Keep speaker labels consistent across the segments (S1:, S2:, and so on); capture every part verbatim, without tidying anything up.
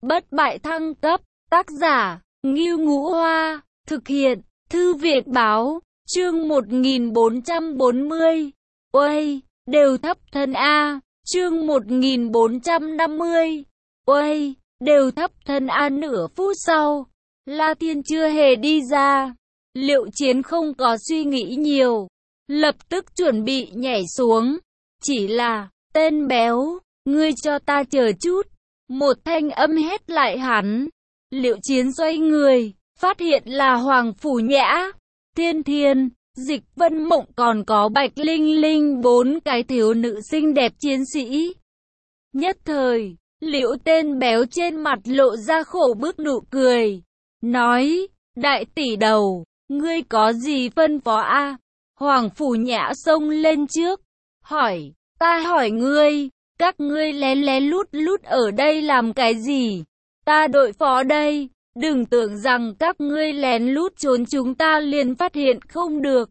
S1: Bất bại thăng cấp, tác giả, Ngưu Ngũ Hoa, thực hiện, Thư viện báo, chương một nghìn bốn trăm bốn mươi. Uầy, đều thấp thân A, chương một nghìn bốn trăm năm mươi. Uầy, đều thấp thân A. Nửa phút sau, La Thiên chưa hề đi ra. Liệu Chiến không có suy nghĩ nhiều, lập tức chuẩn bị nhảy xuống. Chỉ là, tên béo, ngươi cho ta chờ chút. Một thanh âm hét lại hắn. Liệu Chiến xoay người, phát hiện là Hoàng Phủ Nhã, Thiên Thiên, Dịch Vân Mộng còn có Bạch Linh Linh, bốn cái thiếu nữ xinh đẹp chiến sĩ. Nhất thời, Liễu tên béo trên mặt lộ ra khổ bức nụ cười, nói, đại tỷ đầu, ngươi có gì phân phó a? À? Hoàng Phủ Nhã xông lên trước, hỏi, ta hỏi ngươi, các ngươi lén lén lút lút ở đây làm cái gì? Ta đội phó đây, đừng tưởng rằng các ngươi lén lút trốn chúng ta liền phát hiện không được.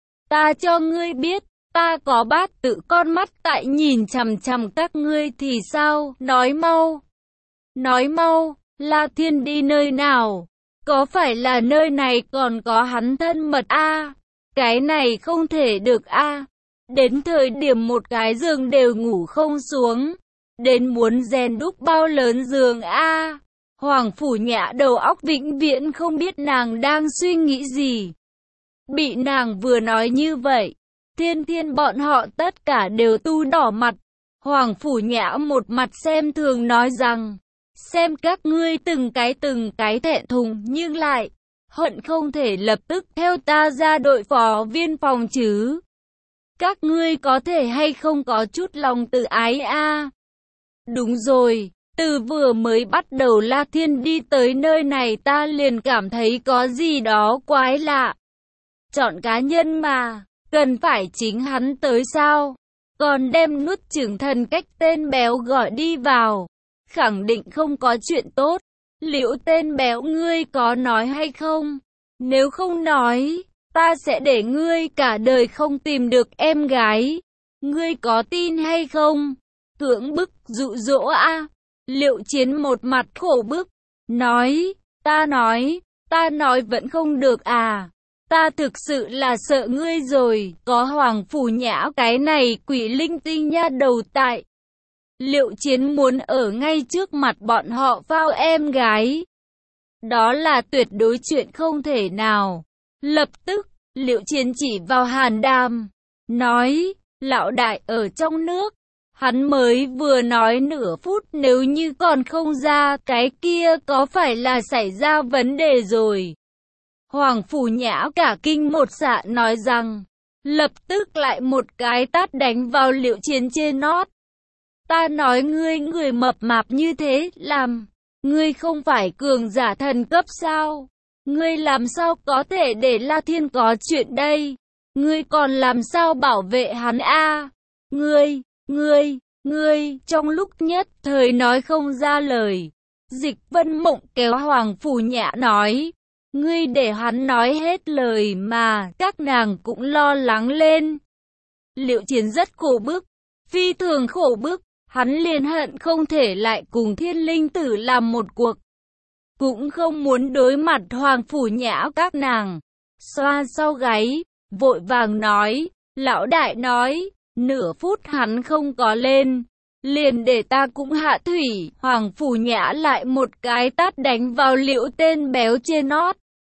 S1: Ta cho ngươi biết, ta có bát tự con mắt tại nhìn chằm chằm các ngươi thì sao? Nói mau, nói mau, La Thiên đi nơi nào? Có phải là nơi này còn có hắn thân mật a? À? Cái này không thể được a. À? Đến thời điểm một cái giường đều ngủ không xuống, đến muốn rèn đúc bao lớn giường a. À? Hoàng Phủ Nhã đầu óc vĩnh viễn không biết nàng đang suy nghĩ gì. Bị nàng vừa nói như vậy, Thiên Thiên bọn họ tất cả đều tu đỏ mặt. Hoàng Phủ Nhã một mặt xem thường nói rằng, xem các ngươi từng cái từng cái thẹn thùng nhưng lại hận không thể lập tức theo ta ra đội phó viên phòng chứ. Các ngươi có thể hay không có chút lòng tự ái a? À? Đúng rồi, từ vừa mới bắt đầu La Thiên đi tới nơi này ta liền cảm thấy có gì đó quái lạ. Chọn cá nhân mà, cần phải chính hắn tới sao? Còn đem nuốt chửng thần cách tên béo gọi đi vào, khẳng định không có chuyện tốt. Liễu tên béo ngươi có nói hay không? Nếu không nói, ta sẽ để ngươi cả đời không tìm được em gái. Ngươi có tin hay không? Cưỡng bức dụ dỗ a. À? Liệu Chiến một mặt khổ bức, nói, ta nói, ta nói vẫn không được à. Ta thực sự là sợ ngươi rồi, có Hoàng Phủ Nhã cái này quỷ linh tinh nha đầu tại. Liệu Chiến muốn ở ngay trước mặt bọn họ phao em gái. Đó là tuyệt đối chuyện không thể nào. Lập tức, Liệu Chiến chỉ vào Hàn Đàm, nói, lão đại ở trong nước. Hắn mới vừa nói nửa phút, nếu như còn không ra, cái kia có phải là xảy ra vấn đề rồi. Hoàng Phủ Nhã cả kinh một dạ nói rằng, lập tức lại một cái tát đánh vào Liệu Chiến trên nót. Ta nói ngươi người mập mạp như thế, làm, ngươi không phải cường giả thần cấp sao? Ngươi làm sao có thể để La Thiên có chuyện đây? Ngươi còn làm sao bảo vệ hắn a? À? Ngươi, ngươi, ngươi, trong lúc nhất thời nói không ra lời. Dịch Vân Mộng kéo Hoàng Phủ Nhã nói, ngươi để hắn nói hết lời mà, các nàng cũng lo lắng lên. Liệu Chiến rất khổ bức, phi thường khổ bức, hắn liền hận không thể lại cùng Thiên Linh Tử làm một cuộc. Cũng không muốn đối mặt Hoàng Phủ Nhã các nàng. Xoa sau gáy, vội vàng nói, lão đại nói, nửa phút hắn không có lên, liền để ta cũng hạ thủy. Hoàng Phủ Nhã lại một cái tát đánh vào Liễu tên béo trên nót.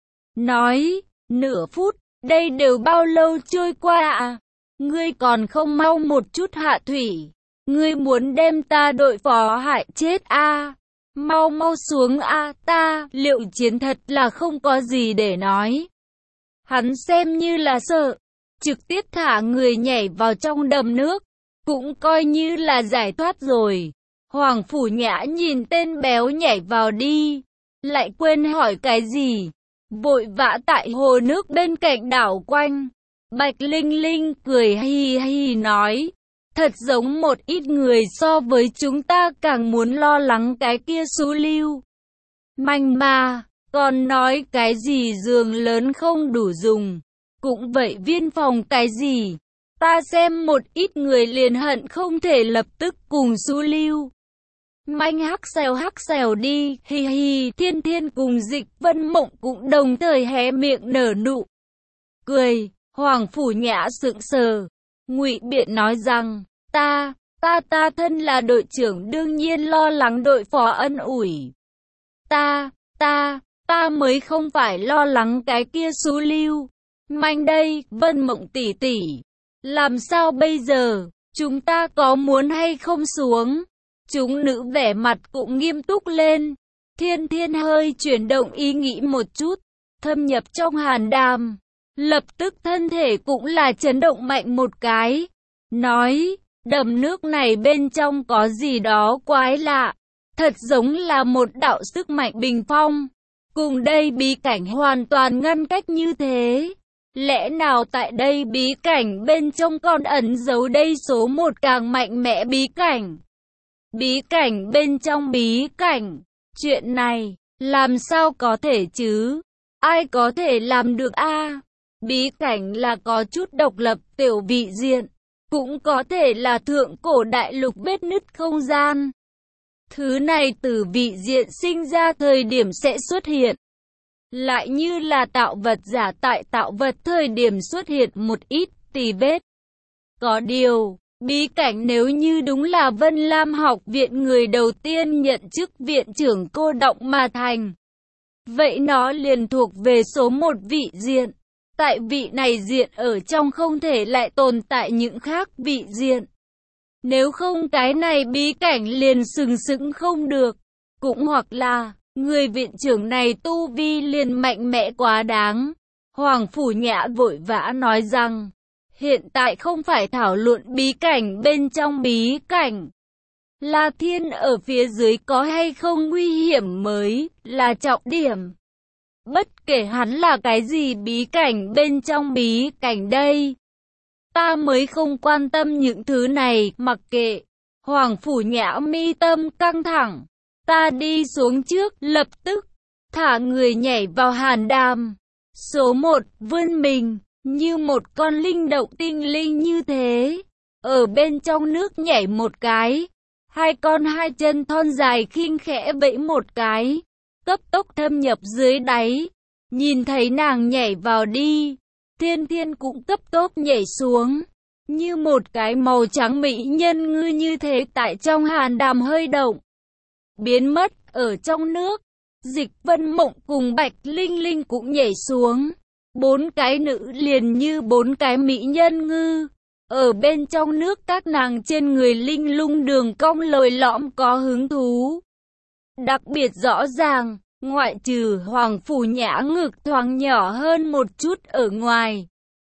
S1: Nói, nửa phút, đây đều bao lâu trôi qua à? Ngươi còn không mau một chút hạ thủy. Ngươi muốn đem ta đội phó hại chết a? À? Mau mau xuống a. À, ta, Liệu Chiến thật là không có gì để nói. Hắn xem như là sợ, trực tiếp thả người nhảy vào trong đầm nước, cũng coi như là giải thoát rồi. Hoàng Phủ Nhã nhìn tên béo nhảy vào đi, lại quên hỏi cái gì, vội vã tại hồ nước bên cạnh đảo quanh. Bạch Linh Linh cười hi hi nói, thật giống một ít người so với chúng ta càng muốn lo lắng cái kia số lưu manh mà, còn nói cái gì giường lớn không đủ dùng, cũng vậy viên phòng cái gì. Ta xem một ít người liền hận không thể lập tức cùng số lưu Manh hắc xèo hắc xèo đi, hi hi, Thiên Thiên cùng Dịch Vân Mộng cũng đồng thời hé miệng nở nụ cười. Hoàng Phủ Nhã sững sờ, ngụy biện nói rằng, ta, ta ta thân là đội trưởng đương nhiên lo lắng đội phó ân ủi. Ta, ta, ta mới không phải lo lắng cái kia xú lưu. Manh đây, Vân Mộng tỷ tỷ, làm sao bây giờ, chúng ta có muốn hay không xuống? Chúng nữ vẻ mặt cũng nghiêm túc lên. Thiên Thiên hơi chuyển động ý nghĩ một chút, thâm nhập trong hàn đàm. Lập tức thân thể cũng là chấn động mạnh một cái. Nói, đầm nước này bên trong có gì đó quái lạ. Thật giống là một đạo sức mạnh bình phong. Cùng đây bí cảnh hoàn toàn ngăn cách như thế. Lẽ nào tại đây bí cảnh bên trong còn ẩn giấu đây số một càng mạnh mẽ bí cảnh? Bí cảnh bên trong bí cảnh. Chuyện này, làm sao có thể chứ? Ai có thể làm được a? À? Bí cảnh là có chút độc lập tiểu vị diện. Cũng có thể là thượng cổ đại lục vết nứt không gian. Thứ này từ vị diện sinh ra thời điểm sẽ xuất hiện. Lại như là tạo vật giả tại tạo vật thời điểm xuất hiện một ít tì vết. Có điều, bí cảnh nếu như đúng là Vân Lam học viện người đầu tiên nhận chức viện trưởng cô động mà thành. Vậy nó liền thuộc về số một vị diện. Tại vị này diện ở trong không thể lại tồn tại những khác vị diện. Nếu không cái này bí cảnh liền sừng sững không được. Cũng hoặc là, người viện trưởng này tu vi liền mạnh mẽ quá đáng. Hoàng Phủ Nhã vội vã nói rằng, hiện tại không phải thảo luận bí cảnh bên trong bí cảnh. La Thiên ở phía dưới có hay không nguy hiểm mới là trọng điểm. Bất kể hắn là cái gì bí cảnh bên trong bí cảnh đây. Ta mới không quan tâm những thứ này, mặc kệ. Hoàng Phủ Nhã mi tâm căng thẳng. Ta đi xuống trước, lập tức, thả người nhảy vào hàn đàm. Số một, vươn mình, như một con linh động tinh linh như thế. Ở bên trong nước nhảy một cái. Hai con hai chân thon dài khinh khẽ vẫy một cái. Cấp tốc thâm nhập dưới đáy. Nhìn thấy nàng nhảy vào đi. Thiên Thiên cũng cấp tốc nhảy xuống. Như một cái màu trắng mỹ nhân ngư như thế tại trong hàn đàm hơi động. Biến mất ở trong nước. Dịch Vân Mộng cùng Bạch Linh Linh cũng nhảy xuống. Bốn cái nữ liền như bốn cái mỹ nhân ngư. Ở bên trong nước các nàng trên người linh lung đường cong lồi lõm có hứng thú. Đặc biệt rõ ràng, ngoại trừ Hoàng Phủ Nhã ngực thoáng nhỏ hơn một chút ở ngoài.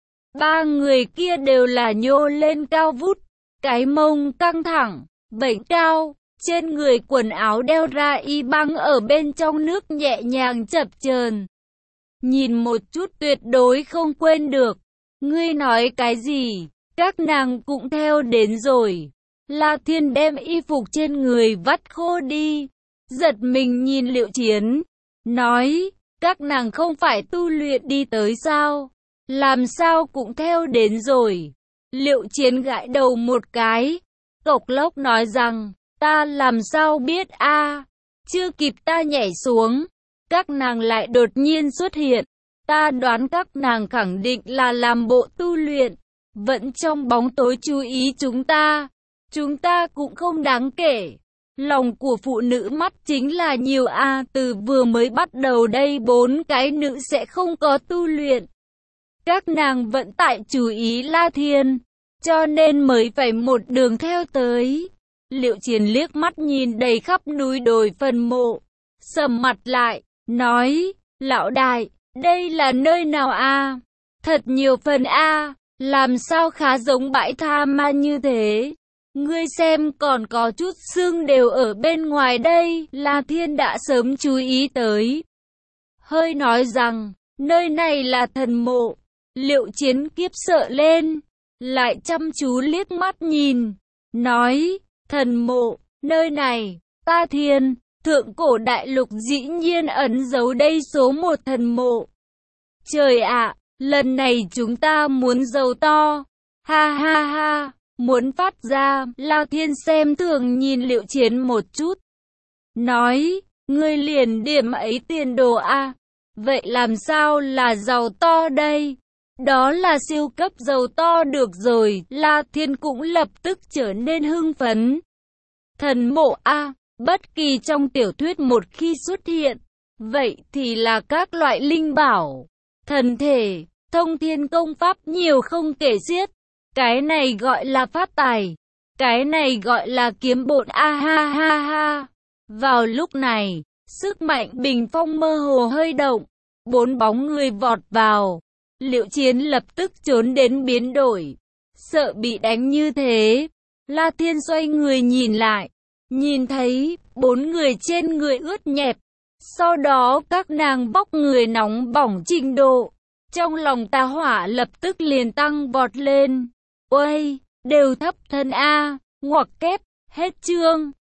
S1: Ba người kia đều là nhô lên cao vút, cái mông căng thẳng, vểnh cao, trên người quần áo đeo ra y băng ở bên trong nước nhẹ nhàng chập chờn. Nhìn một chút tuyệt đối không quên được. Ngươi nói cái gì? Các nàng cũng theo đến rồi. La Thiên đem y phục trên người vắt khô đi. Giật mình nhìn Liệu Chiến. Nói, các nàng không phải tu luyện đi tới sao? Làm sao cũng theo đến rồi. Liệu Chiến gãi đầu một cái. Cộc lốc nói rằng, ta làm sao biết a? À? Chưa kịp ta nhảy xuống. Các nàng lại đột nhiên xuất hiện. Ta đoán các nàng khẳng định là làm bộ tu luyện. Vẫn trong bóng tối chú ý chúng ta. Chúng ta cũng không đáng kể. Lòng của phụ nữ mắt chính là nhiều a à, từ vừa mới bắt đầu đây bốn cái nữ sẽ không có tu luyện. Các nàng vẫn tại chú ý La Thiên. Cho nên mới phải một đường theo tới. Liệu Chiến liếc mắt nhìn đầy khắp núi đồi phần mộ. Sầm mặt lại, nói, lão đại, đây là nơi nào a? À? Thật nhiều phần a, à, làm sao khá giống bãi tha ma như thế. Ngươi xem còn có chút xương đều ở bên ngoài đây. La Thiên đã sớm chú ý tới. Hơi nói rằng, nơi này là thần mộ. Liệu Chiến kiếp sợ lên, lại chăm chú liếc mắt nhìn. Nói, thần mộ, nơi này, ta Thiên, thượng cổ đại lục dĩ nhiên ẩn giấu đây số một thần mộ. Trời ạ, à, lần này chúng ta muốn giàu to. Ha ha ha, muốn phát ra. La Thiên xem thường nhìn Liệu Chiến một chút. nói, ngươi liền điểm ấy tiền đồ a, vậy làm sao là giàu to đây? Đó là siêu cấp giàu to được rồi, La Thiên cũng lập tức trở nên hưng phấn. Thần mộ a, bất kỳ trong tiểu thuyết một khi xuất hiện, vậy thì là các loại linh bảo, thần thể, thông thiên công pháp nhiều không kể xiết. Cái này gọi là phát tài, cái này gọi là kiếm bộn a ha ha ha. Vào lúc này, sức mạnh bình phong mơ hồ hơi động, bốn bóng người vọt vào. Liệu Chiến lập tức trốn đến biến đổi, sợ bị đánh như thế. La Thiên xoay người nhìn lại, nhìn thấy bốn người trên người ướt nhẹp, sau đó các nàng bóc người nóng bỏng trình độ. Trong lòng tà hỏa lập tức liền tăng vọt lên. Uầy, đều thấp thân a, ngoặc kép, hết chương.